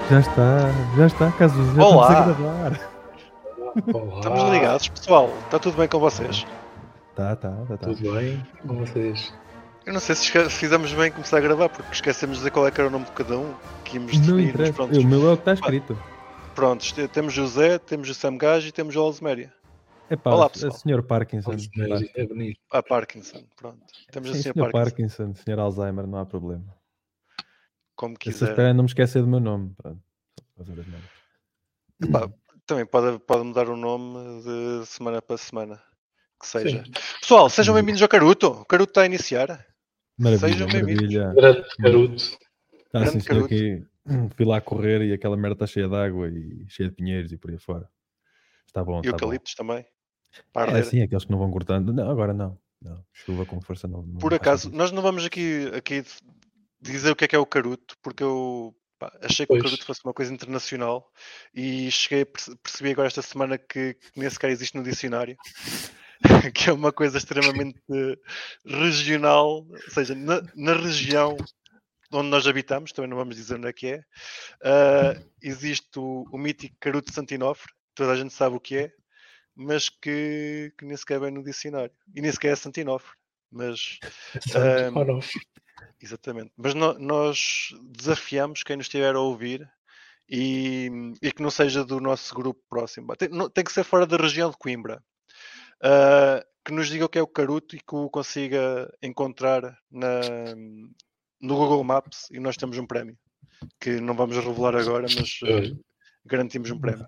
Já está, caso já estamos a Olá, gravar. estamos Olá, ligados, pessoal. Está tudo bem com vocês? Tá. tudo bem com vocês? Eu não sei se fizemos bem em começar a gravar, porque esquecemos de dizer qual é que era o nome de cada um, que íamos Não definir, mas interessa. pronto. O meu é o que está escrito. Prontos, temos o Zé, temos o Sam Gage e temos o Alzméria. Epá, Olá, o pessoal. Sr. Parkinson. É bonito. A Parkinson, pronto. Temos o Sim, Sr. Sr. Parkinson, Parkinson, Sr. Alzheimer, não há problema. como Eu só quiser. espero é não me esquecer do meu nome. Pronto. Só fazer as merdas. Epá, também pode mudar o nome de semana para semana, que seja. Sim, Pessoal, sejam bem-vindos ao Caruto. O Caruto está a iniciar. Maravilha, Sejam bem-vindos. maravilha. grande caruto. Está assim, Grande senhor, Caruto. aqui fui lá correr e aquela merda está cheia de água e cheia de pinheiros e por aí fora. Está bom, E está bom. eucaliptos também. Para É arder. assim, aqueles que não vão cortando. Não, agora não. Chuva com força não Por faz acaso, sentido. nós não vamos aqui dizer o que é o caruto, porque eu achei que o Pois. caruto fosse uma coisa internacional e cheguei a percebi agora esta semana que nem sequer existe no dicionário, que é uma coisa extremamente regional, ou seja, na região onde nós habitamos, também não vamos dizer onde é que é, existe o mítico caruto de Santinofre, toda a gente sabe o que é, mas que nem sequer vem no dicionário, e nem sequer é Santinofre, mas... É Santo Onofre. Exatamente. Mas nós desafiamos quem nos estiver a ouvir e que não seja do nosso grupo próximo. Tem que ser fora da região de Coimbra. Que nos diga o que é o caruto e que o consiga encontrar no Google Maps e nós temos um prémio. Que não vamos revelar agora, mas garantimos um prémio.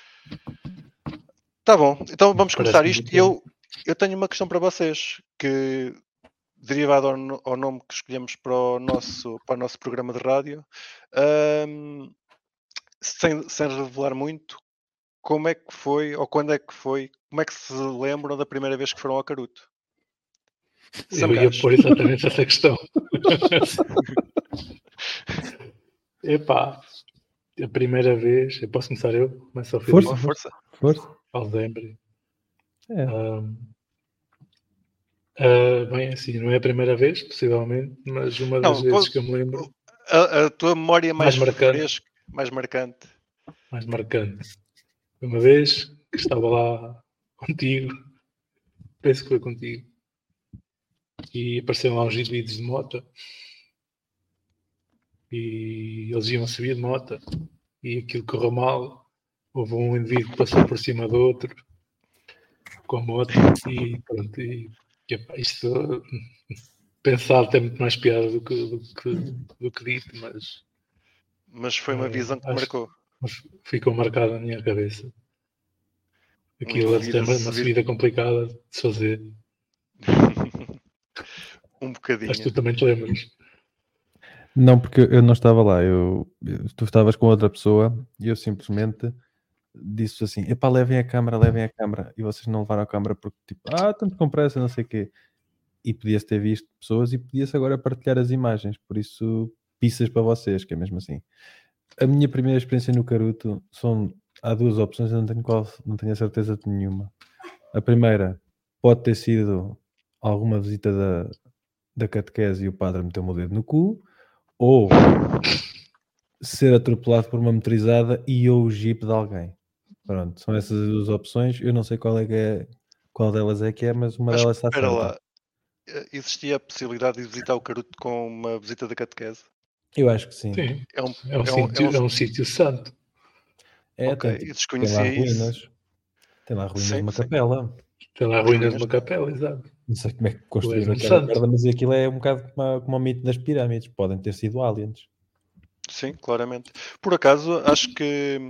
Tá bom, então vamos começar Parece isto. muito Eu tenho uma questão para vocês, que derivado ao nome que escolhemos para o nosso programa de rádio, sem revelar muito, como é que foi, ou quando é que foi, como é que se lembram da primeira vez que foram ao Caruto? Eu ia pôr exatamente essa questão. Epá, a primeira vez, eu posso começar eu? Começo ao Filipe. Força. Alzheimer. É. Bem, assim, não é a primeira vez, possivelmente, mas uma Não, das vezes que eu me lembro. A tua memória mais marcante. fresca, mais marcante. Mais marcante. Uma vez que estava lá contigo, penso que foi contigo, e apareceram lá uns indivíduos de moto e eles iam subir de moto e aquilo correu mal. Houve um indivíduo que passou por cima do outro com a moto e pronto. Epá, isto pensado tem muito mais piada do que dito, mas foi uma visão que te marcou. Mas ficou marcado na minha cabeça. Aquilo é uma subida complicada de se fazer. Um bocadinho. Acho que tu também te lembras. Não, porque eu não estava lá. Tu estavas com outra pessoa e eu simplesmente disse assim: epá, levem a câmara. E vocês não levaram a câmara porque, tipo, tanto com pressa, não sei o quê. E podia-se ter visto pessoas e podia-se agora partilhar as imagens. Por isso, pisas para vocês, que é mesmo assim. A minha primeira experiência no Caruto há duas opções, eu não tenho a certeza de nenhuma. A primeira pode ter sido alguma visita da catequese e o padre meteu-me o dedo no cu, ou ser atropelado por uma motorizada e ou o jeep de alguém. Pronto, são essas as duas opções. Eu não sei qual delas é que é, mas uma delas está certa. Lá, existia a possibilidade de visitar o Caruto com uma visita da catequese? Eu acho que sim. Sim, é um sítio santo. Ok, eu desconhecia isso. Tem lá ruínas de uma capela. Tem lá ruínas de uma capela, exato. Não sei como é que construíram aquela merda, mas aquilo é um bocado como o mito das pirâmides. Podem ter sido aliens. Sim, claramente. Por acaso, acho que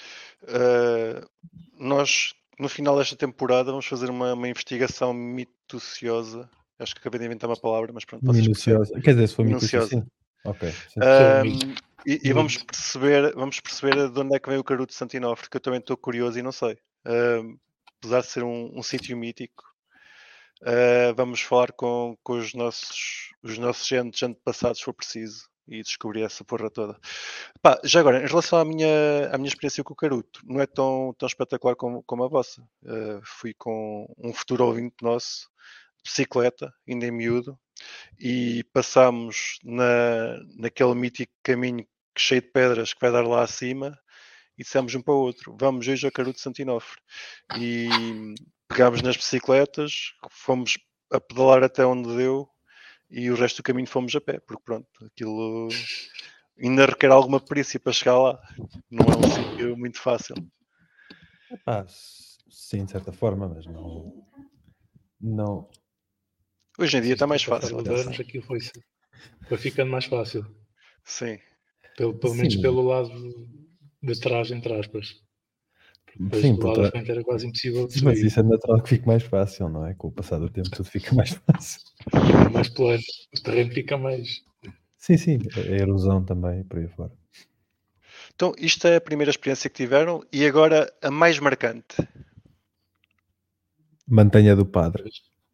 nós, no final desta temporada, vamos fazer uma investigação minuciosa. Acho que acabei de inventar uma palavra, mas pronto, vocês minuciosa. Quer dizer, se for minuciosa, sim. Ok. E vamos perceber de onde é que vem o Caruto de Santinofre, que eu também estou curioso e não sei. Apesar de ser um sítio mítico, vamos falar com os nossos antepassados, se for preciso, e descobrir essa porra toda. Pá, já agora, em relação à minha experiência com o Caruto, não é tão espetacular como a vossa. Fui com um futuro ouvinte nosso, bicicleta, ainda em miúdo, e passámos naquele mítico caminho cheio de pedras que vai dar lá acima, e dissemos um para o outro, vamos hoje ao Caruto de Santinofre. E pegámos nas bicicletas, fomos a pedalar até onde deu, e o resto do caminho fomos a pé, porque pronto, aquilo ainda requer alguma perícia para chegar lá. Não é um sítio muito fácil. Epá, sim, de certa forma, mas não. Hoje em dia está mais Com o passar fácil, dos atenção. anos, aquilo foi ficando mais fácil. Sim. Pelo menos Sim. pelo lado de trás, entre aspas. Depois Sim, do lado da frente era quase impossível de Sim, mas subir. isso é natural que fique mais fácil, não é? Com o passar do tempo tudo fica mais fácil. Fica mais plano, o terreno fica mais. Sim, a erosão também, por aí fora. Então, isto é a primeira experiência que tiveram, e agora a mais marcante. Mantenha do padre.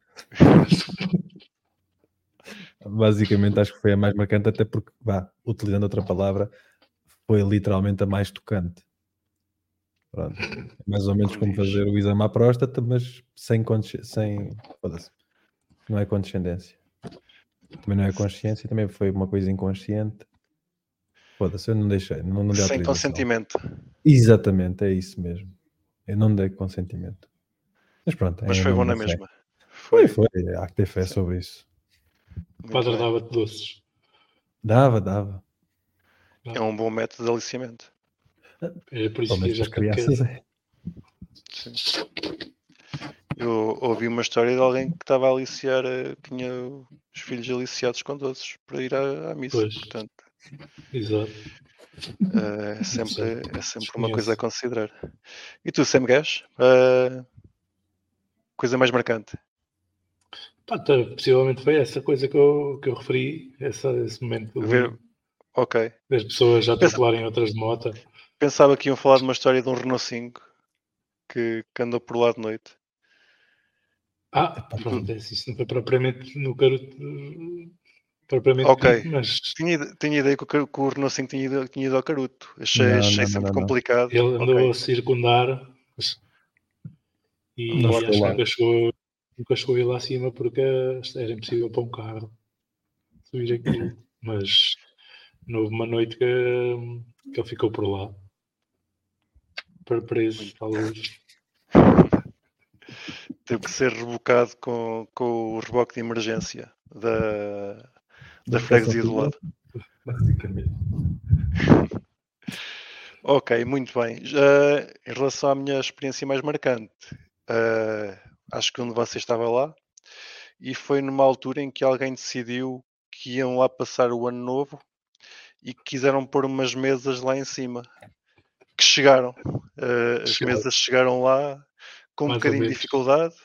Basicamente acho que foi a mais marcante, até porque, utilizando outra palavra, foi literalmente a mais tocante. Pronto. É mais ou menos como fazer o exame à próstata, mas sem foda-se. Não é condescendência. Também não é consciência, também foi uma coisa inconsciente. Foda-se, eu não deixei, não dei Sem autorização. consentimento. Exatamente, é isso mesmo. Eu não dei consentimento. Mas pronto. Mas foi bom na mesma. Foi. Há que ter fé sobre isso. O padre dava-te doces. Dava. É um bom método de aliciamento. É por isso Pelo que menos já as crianças é. Sim. Eu ouvi uma história de alguém que estava a aliciar, tinha os filhos aliciados com doces para ir à missa. Pois. Portanto, exato. É sempre uma coisa a considerar. E tu, Sam Gash? Coisa mais marcante? Possivelmente foi essa coisa que eu referi, esse momento Ok. das pessoas já atropelarem outras de moto. Pensava que iam falar de uma história de um Renault 5 que andou por lá de noite. Pronto, isso não foi propriamente no Caruto, propriamente ok. dito, mas tinha ideia que o Renault 5 tinha ido ao Caruto. Achei sempre complicado. Ele andou a circundar e acho que nunca chegou a ir lá acima porque era impossível para um carro subir aquilo. Mas houve uma noite que ele ficou por lá, preso à luz. Teve que ser rebocado com o reboque de emergência da freguesia do lado. Basicamente. Ok, muito bem. Em relação à minha experiência mais marcante, acho que um de vocês estava lá e foi numa altura em que alguém decidiu que iam lá passar o ano novo e que quiseram pôr umas mesas lá em cima. Que chegaram. As mesas chegaram lá com um bocadinho de dificuldade.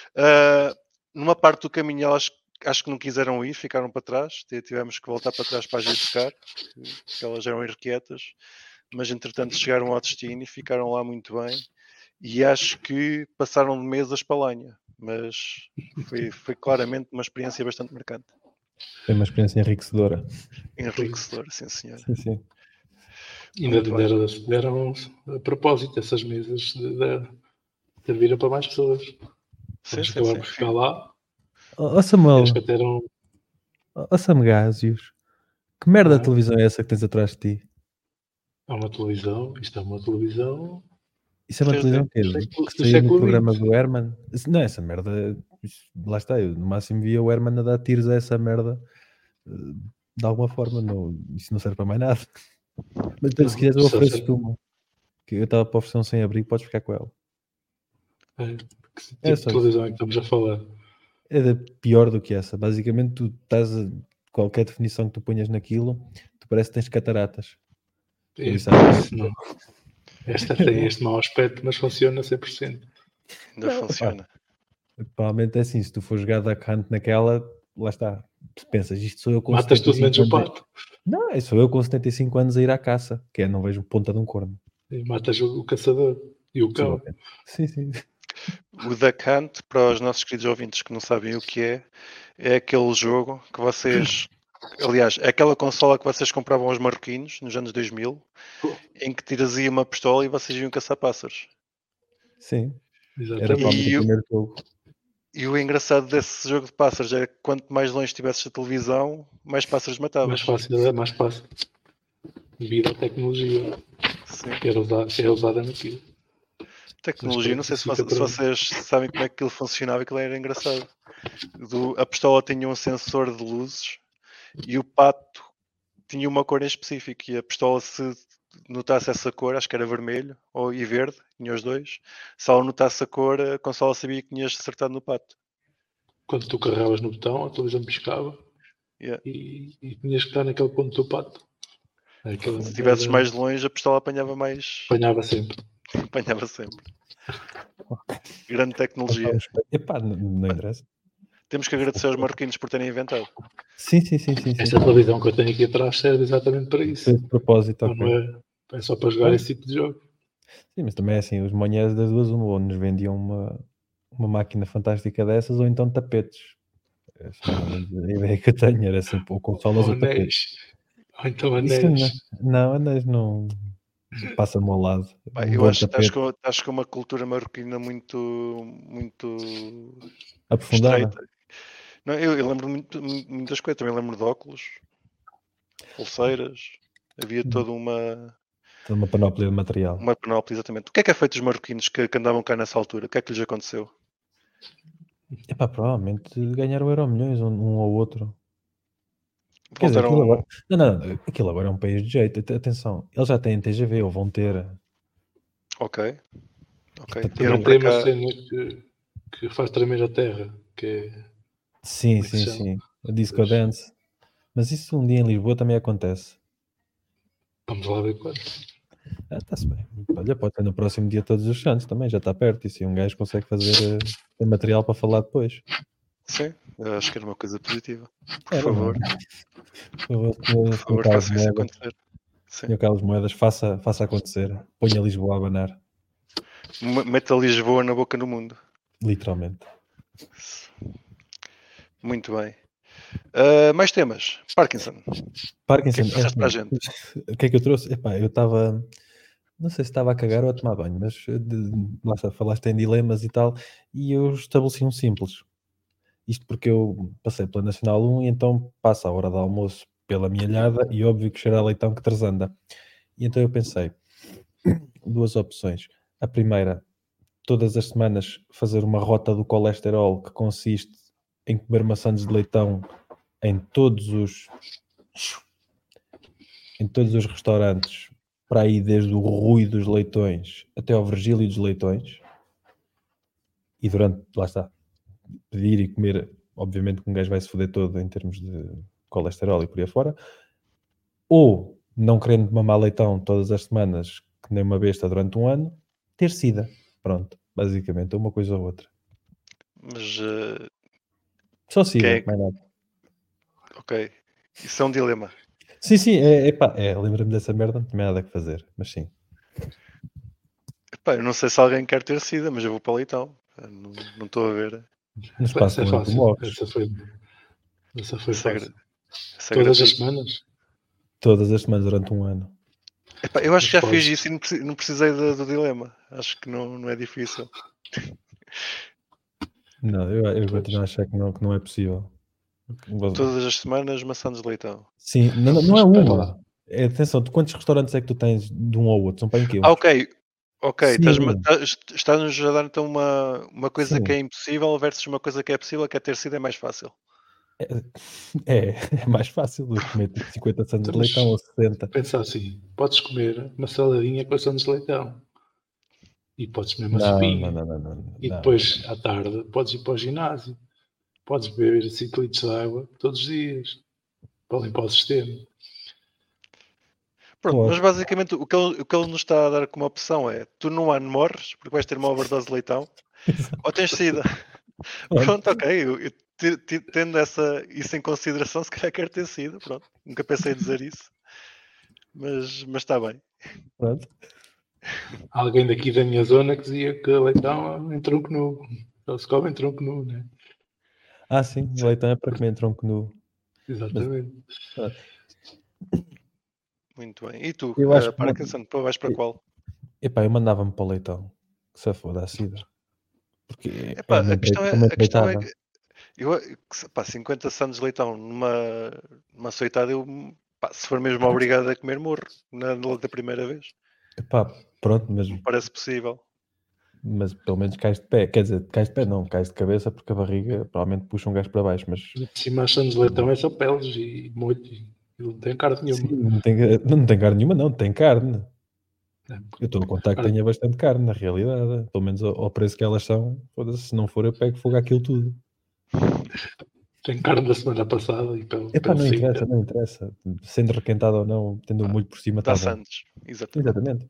Numa parte do caminho acho que não quiseram ir, ficaram para trás. Tivemos que voltar para trás para as ir buscar, porque elas eram irrequietas. Mas entretanto chegaram ao destino e ficaram lá muito bem. E acho que passaram de mesas para lenha. Mas foi claramente uma experiência bastante marcante. Foi uma experiência enriquecedora. Enriquecedora, sim senhor. Sim. Ainda deram a propósito essas mesas de vir para mais pessoas. Sim. Acabaram por ficar lá. Samuel. Sam Gásios. Que merda de televisão é essa que tens atrás de ti? É uma televisão. Isto é uma televisão. Isso é uma televisão que saiu no programa do Herman? Não, essa merda. Lá está, eu no máximo via o Herman a dar tiros a essa merda. De alguma forma, isso não serve para mais nada. Mas se quiseres, eu ofereço-te uma. Que eu estava para oferecer um sem-abrigo, podes ficar com ela. Que tipo de televisão é que estamos a falar? É pior do que essa. Basicamente, tu estás qualquer definição que tu ponhas naquilo, tu parece que tens cataratas. Não. Esta tem este mau aspecto, mas funciona 100%. Ainda funciona. Provavelmente é assim, se tu for jogar Duck Hunt naquela, lá está. Tu pensas, isto sou eu com Matas tudo menos o pato. Não, sou eu com 75 anos a ir à caça, que não vejo ponta de um corno. E matas o caçador e o cão. Sim. O Duck Hunt, para os nossos queridos ouvintes que não sabem o que é aquele jogo que vocês... Aliás, é aquela consola que vocês compravam aos marroquinos nos anos 2000, em que trazia uma pistola e vocês iam caçar pássaros. Sim, exatamente. Era provavelmente o primeiro jogo. E o engraçado desse jogo de pássaros é que quanto mais longe estivesses da televisão, mais pássaros matavas. Mais fácil. devido à tecnologia Sim. que era usada naquilo. Tecnologia, não sei se fica para mim. vocês sabem como é que aquilo funcionava, aquilo era engraçado. A pistola tinha um sensor de luzes e o pato tinha uma cor em específico. E a pistola, se notasse essa cor, acho que era vermelho e verde, tinha os dois. Se ela notasse a cor, a consola sabia que tinhas acertado no pato. Quando tu carregavas no botão, a televisão piscava Yeah. e tinhas que estar naquele ponto do pato. Se estivesses mais longe, a pistola apanhava Apanhava sempre. Apanhava sempre. Grande tecnologia. Epá, não interessa. Temos que agradecer aos marroquinos por terem inventado. Sim. Esta televisão que eu tenho aqui atrás serve exatamente para isso. Esse propósito, Não ok. é só para jogar esse tipo de jogo. Sim, mas também é assim, os monhés das duas, ou nos vendiam uma máquina fantástica dessas, ou então tapetes. Essa é a ideia que eu tenho, era sempre ou consolas ou tapetes. Ou então Isso anéis. não, anéis não passa-me ao lado. Pá, Um eu bom acho que tapete estás com uma cultura marroquina muito aprofundada. estreita. Não, eu lembro muitas coisas, também lembro de óculos, pulseiras, havia toda uma panóplia de material. panóplia, exatamente. O que é feito dos marroquinos que andavam cá nessa altura? O que é que lhes aconteceu? Epá, provavelmente ganharam Euromilhões, um ou outro. Quer dizer, aquilo Voltaram. agora... Não, aquilo agora é um país de jeito. Atenção, eles já têm TGV, ou vão ter. Ok. Portanto, Vieram Também para tem uma cá. cena que faz tremer a terra, que é... Sim. que se chama? A Disco Dance. Mas isso um dia em Lisboa também acontece. Vamos lá ver quando. Está-se bem. Olha, pode ser no próximo dia Todos os Santos também, já está perto. E se um gajo consegue fazer tem material para falar depois. Sim, eu acho que era uma coisa positiva. Por Era, favor, Por favor, faça isso acontecer. Senhor Carlos Moedas, faça acontecer. Ponha Lisboa a abanar. Meta Lisboa na boca do mundo. Literalmente. Muito bem. Mais temas. Parkinson. Parkinson, O que é que trouxeste para a gente? O que é que eu trouxe? Epá, eu estava... Não sei se estava a cagar ou a tomar banho, mas lá está, falaste em dilemas e tal, e eu estabeleci um simples. Isto porque eu passei pela Nacional 1 e então passa a hora do almoço pela minha alhada e óbvio que cheira a leitão que transanda. E então eu pensei, duas opções. A primeira, todas as semanas fazer uma rota do colesterol que consiste em comer maçãs de leitão em todos os restaurantes, para aí desde o Rui dos Leitões até ao Virgílio dos Leitões, e durante, lá está, pedir e comer, obviamente que um gajo vai se foder todo em termos de colesterol e por aí fora, ou não querendo mamar leitão todas as semanas, que nem uma besta durante um ano, ter sida. Pronto, basicamente, uma coisa ou outra. Mas Só sida, mais nada. ok, isso é um dilema. Sim, lembra-me dessa merda, não tinha nada que fazer, mas sim. Epá, eu não sei se alguém quer ter sida, mas eu vou para o leitão. Não estou a ver. No espaço Essa é de um ano tu fácil. morres. Essa foi fácil. Essa Todas as semanas? Todas as semanas durante um ano. Epá, eu acho que já fiz isso e não precisei do dilema. Acho que não é difícil. Não, eu continuo a achar que não é possível. Todas as semanas maçã de leitão. Sim, não é uma. Atenção, de quantos restaurantes é que tu tens de um ou outro? São para em quê? Ok. Sim. Estás-nos a dar então uma coisa Sim. que é impossível versus uma coisa que é possível, que é ter sido é mais fácil. É mais fácil do que comer tipo 50 sandes de leitão ou 60. Pensa assim, podes comer uma saladinha com sandes de leitão. E podes comer uma sopinha. Não. E depois, à tarde, podes ir para o ginásio. Podes beber 5 litros de água todos os dias. Para limpar o sistema. Pronto, mas basicamente o que ele nos está a dar como opção é: tu num ano morres porque vais ter uma overdose de leitão, ou tens sida. Pronto, ok. Eu tendo isso em consideração, se calhar quero ter sido. Pronto, nunca pensei em dizer isso, mas está bem. Pronto. Alguém daqui da minha zona que dizia que leitão em tronco nu. Ele se come em tronco nu, né? Sim, leitão é para comer em tronco nu. Exatamente. Mas, muito bem. E tu, eu acho que Parkinson, vais para qual? Epá, eu mandava-me para o leitão. Que se foda a sida. Porque Epá, é a questão é que 50 sandes de leitão numa açoitada, eu Pá, se for mesmo obrigado a comer, morro da primeira vez. Epá, pronto, mas Não parece possível. pelo menos cais de pé. Quer dizer, cais de pé não, cais de cabeça, porque a barriga provavelmente puxa um gajo para baixo, mas De cima as sandes de leitão é só peles e molho. E não tem carne nenhuma. sim, não tem carne nenhuma, não, tem carne. É. Eu estou a contar que Ora, tenha bastante carne, na realidade. Pelo menos ao preço que elas são, foda-se, se não for eu pego fogo àquilo tudo. tem carne da semana passada e Epá, não sim. interessa, não interessa. Sendo requentado ou não, tendo o molho por cima, Dá está bom. sandes, exatamente. Exatamente.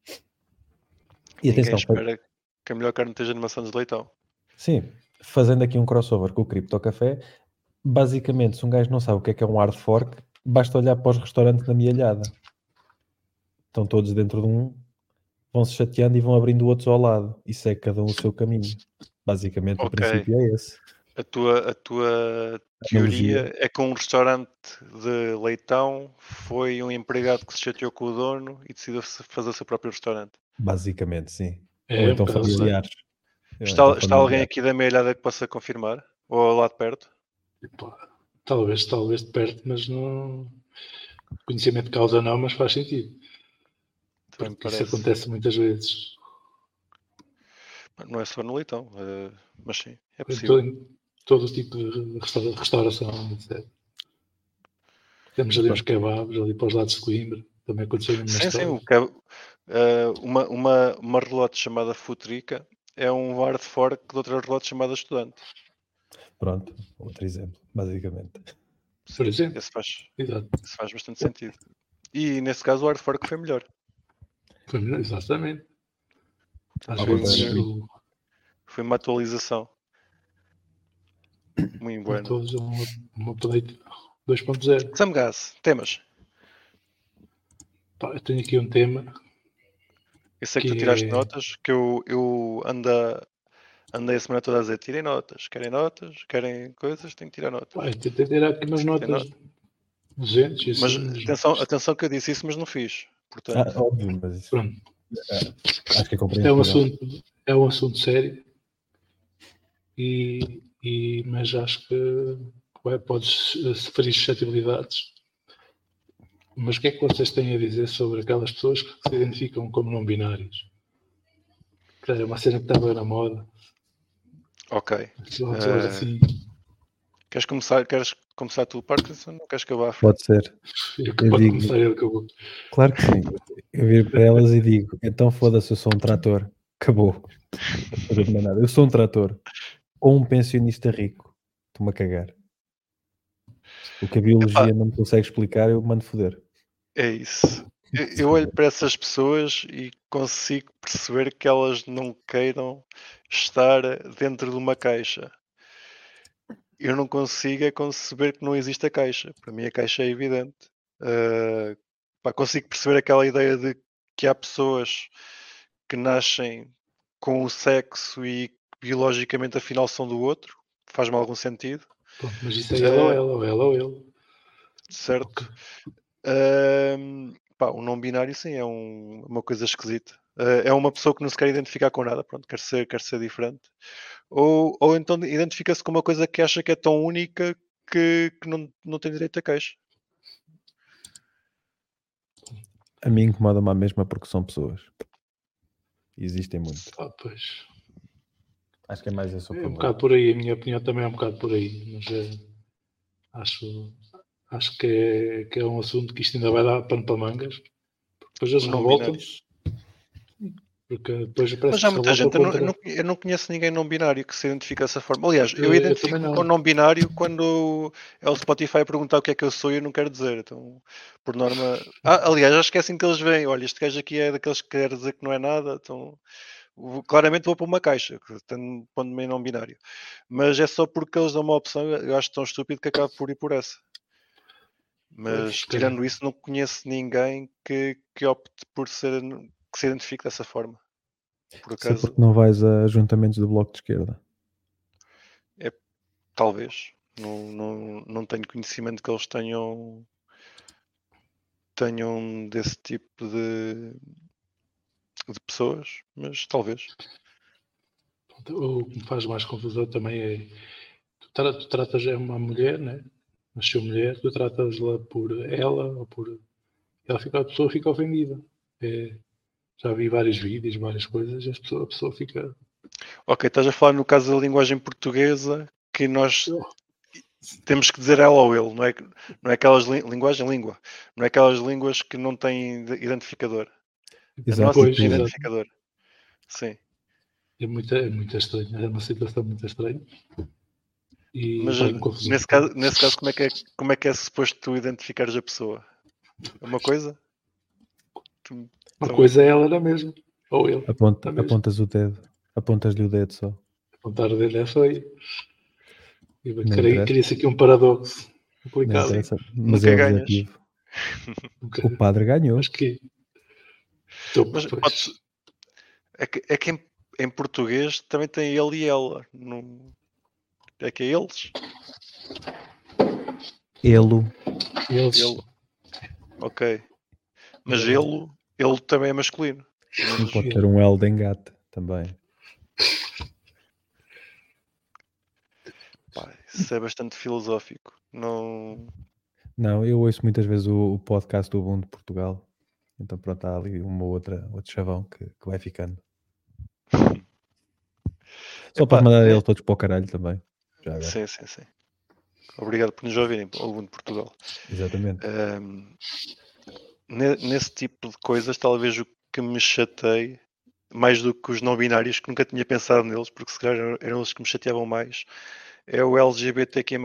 E Ninguém atenção, espera que a melhor carne esteja numa sandes de leitão. sim, fazendo aqui um crossover com o Cripto Café, basicamente, se um gajo não sabe o que é um hard fork, basta olhar para os restaurantes da Mialhada. Estão todos dentro de um, vão se chateando e vão abrindo outros ao lado. E segue cada um o seu caminho. Basicamente, o Ok. princípio é esse. A tua teoria Analogia. é que um restaurante de leitão foi um empregado que se chateou com o dono e decidiu fazer o seu próprio restaurante. Basicamente, sim. É, Ou então um bocado assim. familiares. Está alguém aqui da meia-ilhada que possa confirmar? Ou lá de perto? Epá, talvez de perto, mas não. Conhecimento de causa não, mas faz sentido. Também me Porque isso parece. acontece muitas vezes. Não é só no leitão, mas sim, é Em possível. todo tipo de restauração, etc. Temos ali uns kebabs ali para os lados de Coimbra. Também aconteceu na minha Sim, história. uma relote chamada Futrica é um hard fork de outra relote chamada Estudante. Pronto, outro exemplo, basicamente. Por exemplo. Esse faz bastante sentido. E nesse caso o hard fork foi melhor. Exatamente. Às Ao vezes contrário. Foi uma atualização. Muito bueno. todos uma update 2.0. Samgas, temas. Eu tenho aqui um tema. Eu sei que tu tiraste notas, que eu andei a semana toda a dizer tirem notas, querem coisas, tenho que tirar notas. Eu tentei tirar aqui umas notas 200 e assim. Mas atenção que eu disse isso, mas não fiz. Portanto, óbvio, mas isso pronto. Acho que é compreensível. É um assunto sério, mas acho que pode sofrer suscetibilidades. Mas o que é que vocês têm a dizer sobre aquelas pessoas que se identificam como não binários? Que era uma cena que estava na moda. ok. Assim, queres começar tu, Parkinson? Não queres acabar? Pode ser. Pode começar ele que eu vou. Claro que sim. Eu viro para elas e digo, então foda-se, eu sou um trator. Acabou. Eu sou um trator. Ou um pensionista rico. Estou-me a cagar. O que a biologia não me consegue explicar, eu mando foder. É isso. Eu olho para essas pessoas e consigo perceber que elas não queiram estar dentro de uma caixa. Eu não consigo é conceber que não existe a caixa. Para mim a caixa é evidente. Consigo perceber aquela ideia de que há pessoas que nascem com o sexo e biologicamente afinal são do outro. Faz-me algum sentido. Pronto, mas isso é ela ou ele. Certo. O não binário sim é uma coisa esquisita. É uma pessoa que não se quer identificar com nada, pronto, quer ser diferente. Ou então identifica-se com uma coisa que acha que é tão única que não tem direito a queixa. A mim incomoda-me a mesma porque são pessoas. Existem muito. Pois. Acho que é mais esse o problema. Um bocado por aí, a minha opinião também é um bocado por aí, mas acho que é um assunto que isto ainda vai dar pano para mangas. Depois eles revoltam-se. Porque depois mas há muita gente, eu não conheço ninguém não binário que se identifique dessa forma. Aliás, eu identifico com não binário quando é o Spotify perguntar o que é que eu sou e eu não quero dizer. Então, por norma. Aliás, acho que é assim que eles veem. Olha, este gajo aqui é daqueles que quer dizer que não é nada, então claramente vou para uma caixa, pondo-me em não binário. Mas é só porque eles dão uma opção, eu acho tão estúpido que acabo por ir por essa. Mas tirando isso, não conheço ninguém que opte por que se identifique dessa forma. Por acaso, porque não vais a ajuntamentos do Bloco de Esquerda? Talvez. Não tenho conhecimento que eles tenham desse tipo de pessoas, mas talvez. O que me faz mais confusão também é tu tratas uma mulher, né? nasceu mulher, tu tratas-la por ela ou por... a pessoa fica ofendida. Já vi vários vídeos, várias coisas, a pessoa fica... Ok, estás a falar no caso da linguagem portuguesa que nós temos que dizer ela ou ele, não é aquelas língua, não é aquelas línguas que não têm identificador. Exato, A nossa pois, tem exato. identificador. Sim. É muito estranho, é uma situação muito estranha. E Mas faz-me confusão. nesse caso como é que é suposto tu identificares a pessoa? É uma coisa? Uma coisa é ela na mesma, ou ele. Apontas o dedo. Apontas-lhe o dedo só. Apontar o dedo é feio. Não interessa. Cria-se aqui um paradoxo Não complicado. interessa, mas Nunca é ganhas. objetivo. O padre ganhou. Acho que... Mas é que em português também tem ele e ela. É que é eles? Elo. Eles... Ele. Ok. Mas ele também é masculino. Sim, pode ter um L de engate também. Pá, isso é bastante filosófico. Não, eu ouço muitas vezes o podcast do Ubuntu de Portugal. Então pronto, há ali outro chavão que vai ficando. Só para mandar eles todos para o caralho também. Já agora. Sim. Obrigado por nos ouvirem, ao Ubuntu de Portugal. Exatamente. Nesse tipo de coisas, talvez o que me chateie, mais do que os não binários, que nunca tinha pensado neles, porque se calhar eram eles que me chateavam mais, é o LGBTQ+.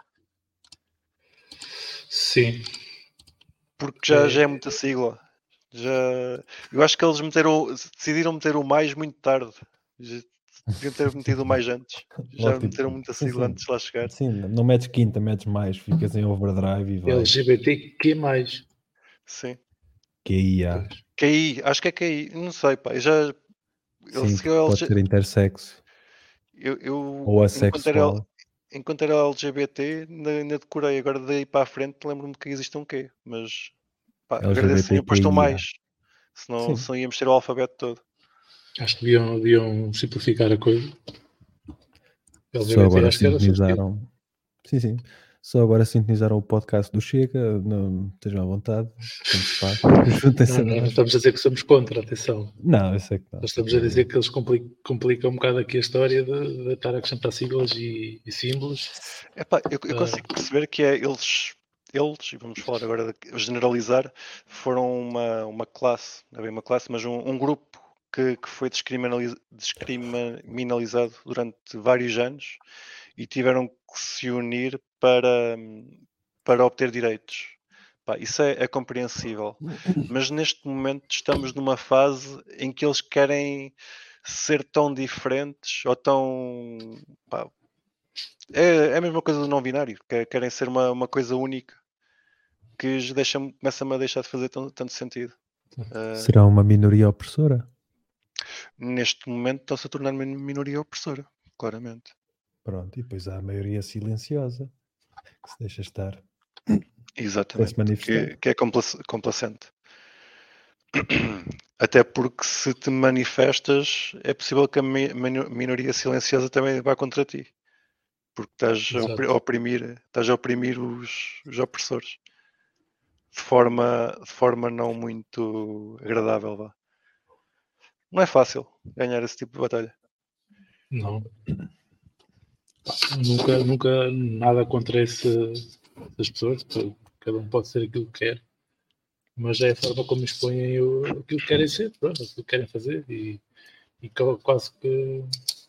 Sim. Porque já é muita sigla. Eu acho que eles decidiram meter o mais muito tarde. Deviam ter metido o mais antes. Já meteram muita sigla antes de lá chegar. Sim, não metes quinta, metes mais, ficas em overdrive e vai. LGBTQ+. Sim. QIA. QI, acho que é QI, não sei, pá. Sim, pode ser intersexo. Ou assexual. Enquanto era LGBT, ainda decorei. Agora daí para a frente lembro-me que existe um Q. Mas pá, agradeço que tenham posto um mais. Senão íamos ter o alfabeto todo. Acho que deviam simplificar a coisa. Só agora sintonizaram. Sim. Só agora sintonizaram o podcast do Chega. Não, estejam à vontade. Não estamos a dizer que somos contra, atenção. Não, eu sei que não. Nós estamos a dizer que eles complicam um bocado aqui a história de estar a acrescentar siglas e símbolos. Epá, eu consigo perceber que eles, e vamos falar agora de generalizar, foram uma classe, não é bem uma classe, mas um grupo que foi descriminalizado durante vários anos e tiveram que se unir para obter direitos. Pá, isso é compreensível. Mas neste momento estamos numa fase em que eles querem ser tão diferentes ou tão... Pá, é a mesma coisa do não binário, querem ser uma coisa única que começa-me a deixar de fazer tanto sentido. Será uma minoria opressora? Neste momento estão-se a tornar uma minoria opressora, claramente. Pronto, e depois há a maioria silenciosa que se deixa estar. Exatamente, que é complacente. Até porque se te manifestas, é possível que a minoria silenciosa também vá contra ti. Porque estás a oprimir os opressores de forma não muito agradável. Vá. Não é fácil ganhar esse tipo de batalha. Não. Nunca nada contra essas pessoas. Cada um pode ser aquilo que quer. Mas é a forma como expõem aquilo que querem ser, pronto, aquilo que querem fazer. E quase que...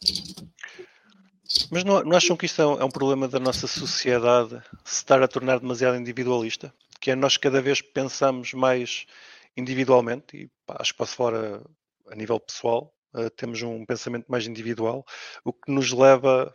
Mas não acham que isto é um problema da nossa sociedade se estar a tornar demasiado individualista? Que é nós cada vez pensamos mais individualmente, e pá, acho que posso falar a nível pessoal, temos um pensamento mais individual, o que nos leva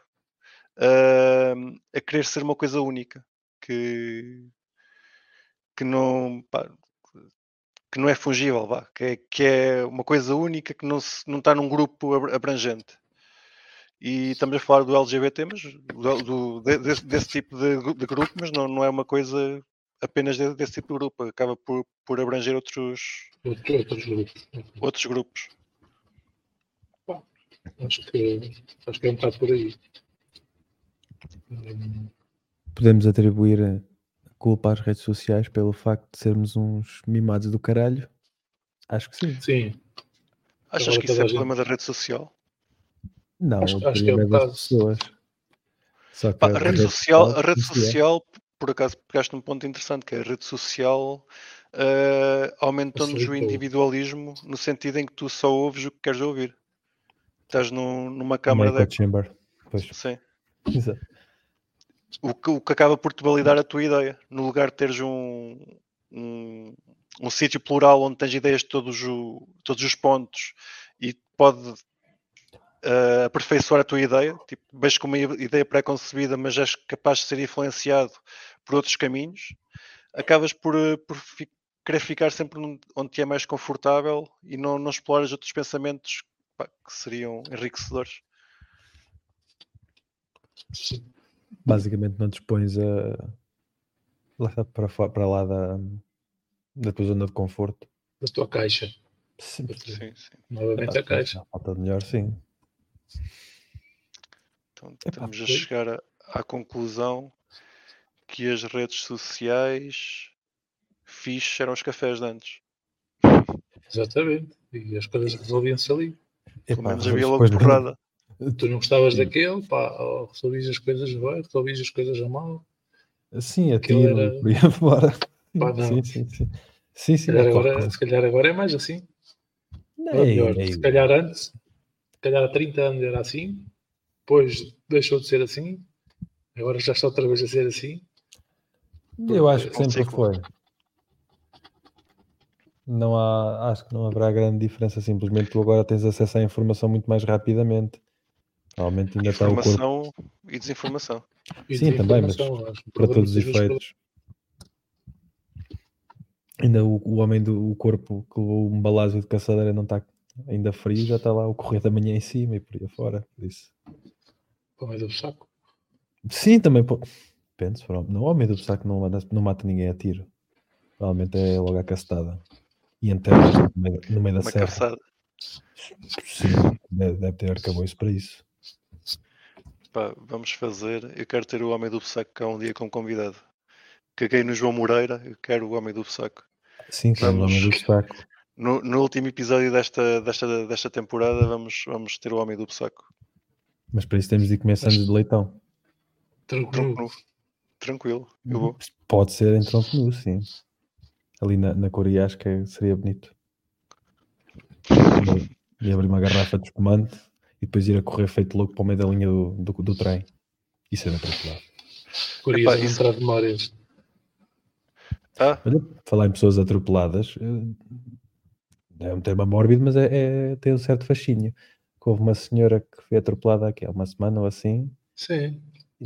a querer ser uma coisa única, que não, pá, que não é fungível, vá, que é uma coisa única que não está num grupo abrangente. E estamos a falar do LGBT, mas desse tipo de grupo, mas não é uma coisa apenas desse tipo de grupo, acaba por abranger outros grupos. Bom, acho que é um bocado por aí. podemos atribuir a culpa às redes sociais pelo facto de sermos uns mimados do caralho? Acho que sim. Sim. Achas Agora que isso toda é a gente- problema da rede social? Não, Acho o que é problema um é das bocado. pessoas. Só que Pá, a a rede social, por acaso pegaste um ponto interessante, que é a rede social aumentou-nos o Facilitou. individualismo no sentido em que tu só ouves o que queres ouvir. Estás numa uma câmara de echo eco. chamber. Pois. Sim. Exato. O que acaba por te validar a tua ideia. No lugar de teres um sítio plural onde tens ideias de todos os pontos e pode aperfeiçoar a tua ideia, tipo, vejo com uma ideia pré-concebida, mas és capaz de ser influenciado por outros caminhos, acabas por querer ficar sempre onde te é mais confortável e não exploras outros pensamentos que seriam enriquecedores. Sim. Basicamente não dispões para lá da tua zona de conforto. Da tua caixa. Sim. Sim. Novamente a caixa. A falta de melhor, sim. Então estamos a chegar à conclusão que as redes sociais fixe eram os cafés de antes. Exatamente. E as coisas resolviam-se ali. Pelo menos havia logo depois porrada. Tu não gostavas daquele, pá, ou resolvias as coisas bem, resolvias as coisas a mal. Sim, a Aquilo tiro, era- por aí fora. Pá, não. Sim. Se calhar agora é mais assim. Ou melhor, se calhar antes, se calhar há 30 anos era assim, depois deixou de ser assim, agora já está outra vez a ser assim. Eu acho que Um sempre ciclo. foi. Acho que não haverá grande diferença. Simplesmente tu agora tens acesso à informação muito mais rapidamente. Realmente ainda está o corpo. Informação e desinformação. E Sim, também, mas desinformação, acho que o para problema todos os das duas efeitos. Ainda o homem do corpo que levou um balazo de caçadeira não está ainda frio, já está lá o correio da manhã em cima e por aí afora. Por isso. para o meio do saco. Sim, também. Depende, se for não, o homem do saco não mata ninguém a tiro. Provavelmente é logo a cacetada. E enterra no meio da Uma serra. cabeçada. Sim, deve ter arcabouço para isso. Pá, vamos fazer. Eu quero ter o Homem do Saco cá um dia como convidado. Caguei no João Moreira, eu quero o Homem do Saco. Sim, quero o homem do saco. No último episódio desta temporada vamos ter o Homem do Saco. Mas para isso temos de ir comer sandes de leitão. Tronco nu. Tranquilo, eu vou. Pode ser em tronco nu, sim. Ali na Coreia acho que seria bonito. E abrir uma garrafa de espumante e depois ir a correr feito louco para o meio da linha do trem. Isso era atropelado. Curias a entrar de memórias. Olha, falar em pessoas atropeladas é um tema mórbido, mas tem um certo fascínio. Houve uma senhora que foi atropelada aqui há uma semana ou assim. Sim.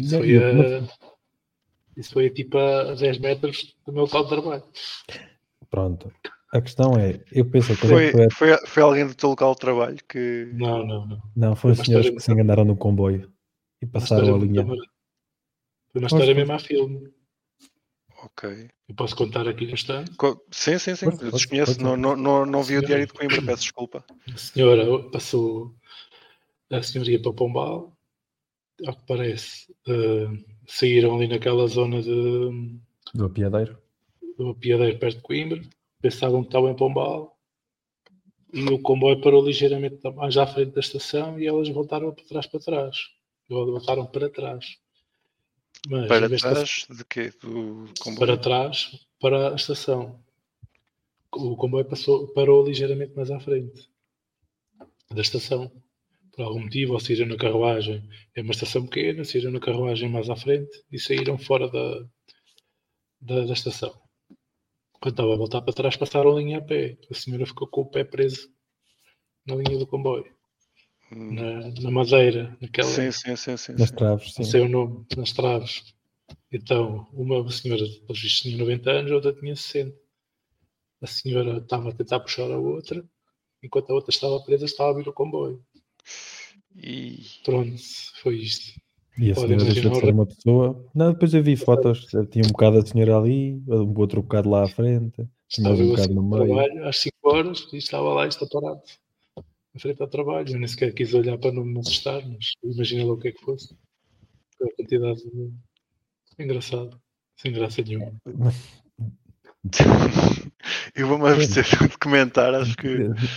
Isso foi tipo a 10 metros do meu local de trabalho. Pronto. A questão é, eu penso que foi alguém do teu local de trabalho que... Não. Não, foram senhores que se enganaram no comboio e passaram a linha. Foi uma história mesmo a filme. Ok. Eu posso contar aqui no instante? Sim. Eu desconheço, não vi o Diário de Coimbra, peço desculpa. A senhora passou, a senhora ia para Pombal, ao que parece, saíram ali naquela zona do Apiadeiro perto de Coimbra, pensavam que estavam em Pombal e o comboio parou ligeiramente mais à frente da estação e elas voltaram para trás. Voltaram para trás. Mas, para trás de quê? Do comboio? Para trás, para a estação. O comboio parou ligeiramente mais à frente da estação. Por algum motivo, ou saíram na carruagem. É uma estação pequena, saíram na carruagem mais à frente e saíram fora da estação. Quando estava a voltar para trás, passaram a linha a pé. A senhora ficou com o pé preso na linha do comboio. Na madeira. Naquela, sim. Nas traves, sim. Não sei o nome, nas traves. Então, uma senhora, pelos vistos, tinha 90 anos, a outra tinha 60. A senhora estava a tentar puxar a outra, enquanto a outra estava presa, estava a vir o comboio. E pronto, foi isto. E a senhora deixou de ser uma pessoa. Não, depois eu vi fotos, tinha um bocado a senhora ali, o outro bocado lá à frente, estava um bocado no meio. Trabalho, às 5 horas, e estava lá, está parado, em frente ao trabalho. Eu nem sequer quis olhar para não me assustar, mas imagina lá o que é que fosse. A quantidade Engraçado. Sem graça nenhuma. Eu vou-me abster de comentar, acho que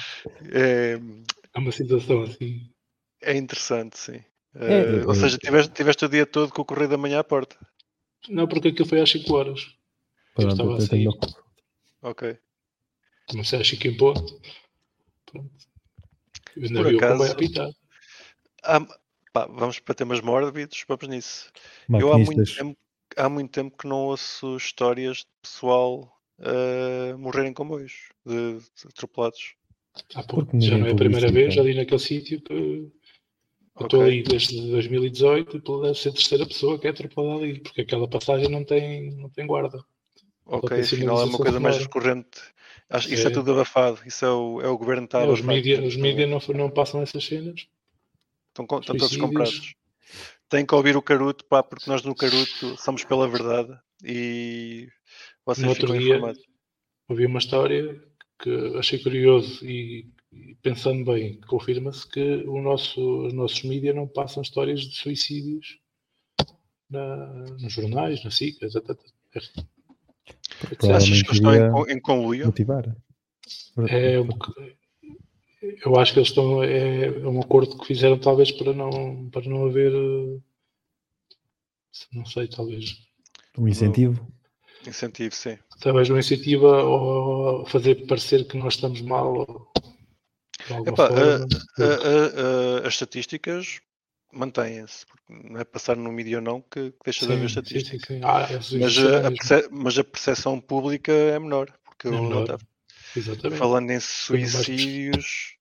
É uma situação assim. é interessante, sim. É, Ou seja, tiveste o dia todo com o Correio da Manhã à porta. Não, porque aquilo foi às 5 horas. Eu pronto, estava a eu tenho sair. Ok. Comecei às 5 em ponto. Pronto. Eu ainda Por vi o comboio acaso, a apitar. vamos para temas mórbidos, vamos nisso. Eu maquinistas. há muito tempo que não ouço histórias de pessoal morrer em comboios, de atropelados. Porque Já ninguém não é a primeira publicita. vez ali naquele sítio que eu estou Ok. ali desde 2018 e deve ser a terceira pessoa que é atropelada ali, porque aquela passagem não tem guarda. Ok, tem afinal é uma coisa mais sonora. recorrente. Isso é É. tudo abafado. Isso é o governo está a Os abafar. mídias não passam essas cenas. Estão todos Suicídios. comprados. Tem que ouvir o Caruto, pá, porque nós no Caruto somos pela verdade e No vocês outro ficam dia informados. ouvi uma história que achei curioso e pensando bem, confirma-se que os nossos mídias não passam histórias de suicídios nos jornais, na SIC, etc. Porque Achas que provavelmente eles estão iria em conluio? motivar. Eu acho que eles estão. É um acordo que fizeram, talvez, para não haver. Não sei, talvez. Um incentivo. Incentivo, sim. Talvez um incentivo a fazer parecer que nós estamos mal. De alguma Epá, forma. as estatísticas mantêm-se. Não é passar no mídia ou não que deixa de haver estatística. Sim. Mas a percepção pública é menor. Porque É eu não menor. estava. Exatamente. Falando em suicídios,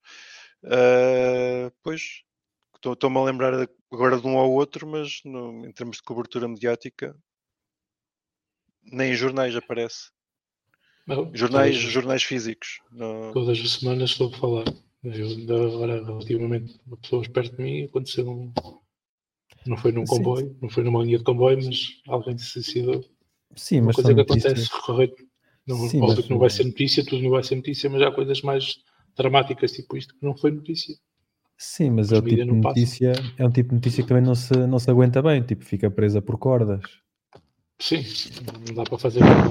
pois estou-me a lembrar agora de um ao outro, mas em termos de cobertura mediática, nem em jornais aparece. Não, Jornais físicos. todas as semanas soube falar. Eu ainda agora, relativamente, pessoas perto de mim, aconteceu não foi num comboio, não foi numa linha de comboio, mas alguém se suicidou. Sim, Uma mas coisa são que notícias. acontece recorrente. Sim, Óbvio mas que não vai ser notícia, tudo não vai ser notícia, mas há coisas mais dramáticas, tipo isto, que não foi notícia. sim, mas Os é o tipo mídias de não passam. notícia, é um tipo de notícia que também não se aguenta bem, tipo, fica presa por cordas. Sim, não dá para fazer nada.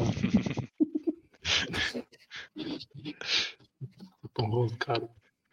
Tipo um rolo de carne.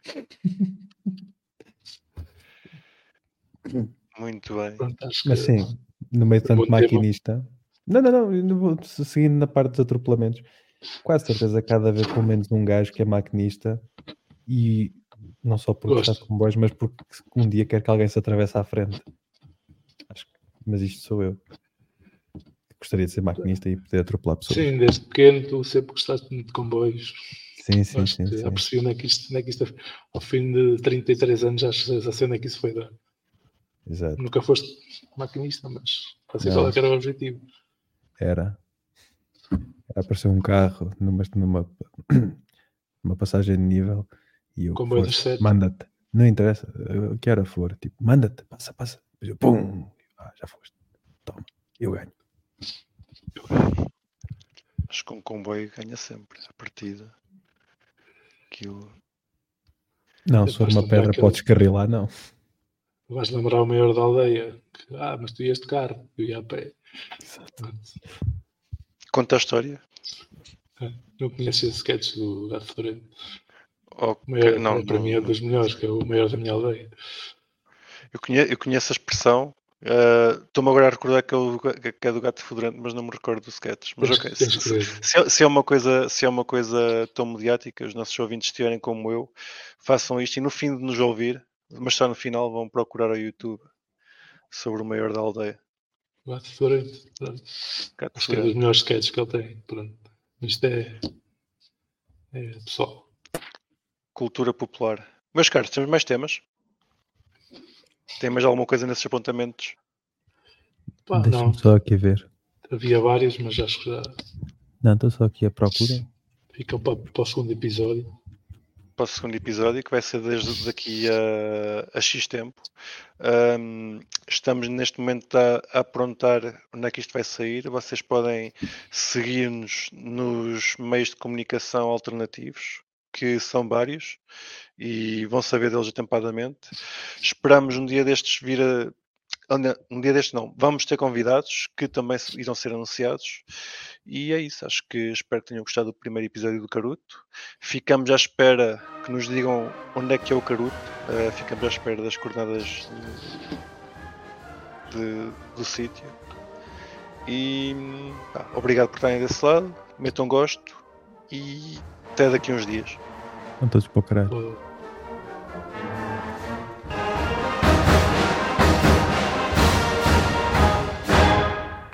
Muito bem. Pronto, acho que Mas sim, no meio de foi um tanto bom tema. maquinista. Não, eu não vou seguindo na parte dos atropelamentos. Quase certeza que há de haver pelo menos um gajo que é maquinista e não só por gostar de Gosto. comboios, mas porque um dia quer que alguém se atravesse à frente. Mas isto sou eu. Gostaria de ser maquinista e poder atropelar pessoas. Sim, desde pequeno tu sempre gostaste muito de comboios. Sim. Já percebi onde é que isto ao fim de 33 anos já sei onde é que isso foi dar. Exato. Nunca foste maquinista, mas sei qual é que era o objetivo. Era aparecer um carro numa passagem de nível e eu Comboio das 7. manda-te, não interessa, o que era for, tipo, manda-te, passa, depois eu, pum, já foste, toma, eu ganho. Acho que um comboio ganha sempre a partida. Não, se for uma pedra podes carrilar, não. Vais lembrar o maior da aldeia que, mas tu ias de carro, eu ia a pé. Exato. Conta a história. Não conheço esse sketch do Gato Fedorento. Não, para mim é dos melhores, que é o maior da minha aldeia. Eu conheço a expressão. Estou-me agora a recordar que é do Gato Fedorento, mas não me recordo do sketch. Mas ok, se é uma coisa tão mediática, os nossos ouvintes estiverem como eu, façam isto e no fim de nos ouvir, mas só no final vão procurar ao YouTube sobre o maior da aldeia. Gato Fedorento. Acho que é dos melhores sketches que ele tem. Pronto. Isto é pessoal. Cultura popular. Meus caros, temos mais temas? Tem mais alguma coisa nesses apontamentos? Deixa-me só aqui ver. Havia várias, mas acho que já... Não, estou só aqui à procura. Ficam para o segundo episódio. Para o segundo episódio, que vai ser desde daqui a X tempo. Estamos neste momento a aprontar onde é que isto vai sair. Vocês podem seguir-nos nos meios de comunicação alternativos, que são vários, e vão saber deles atempadamente. Esperamos um dia destes vir Um dia deste não. Vamos ter convidados que também irão ser anunciados. E é isso. Acho que espero que tenham gostado do primeiro episódio do Caruto. Ficamos à espera que nos digam onde é que é o Caruto. Ficamos à espera das coordenadas do sítio. E obrigado por estarem desse lado. Metam gosto. E até daqui a uns dias. Estão todos para o caralho.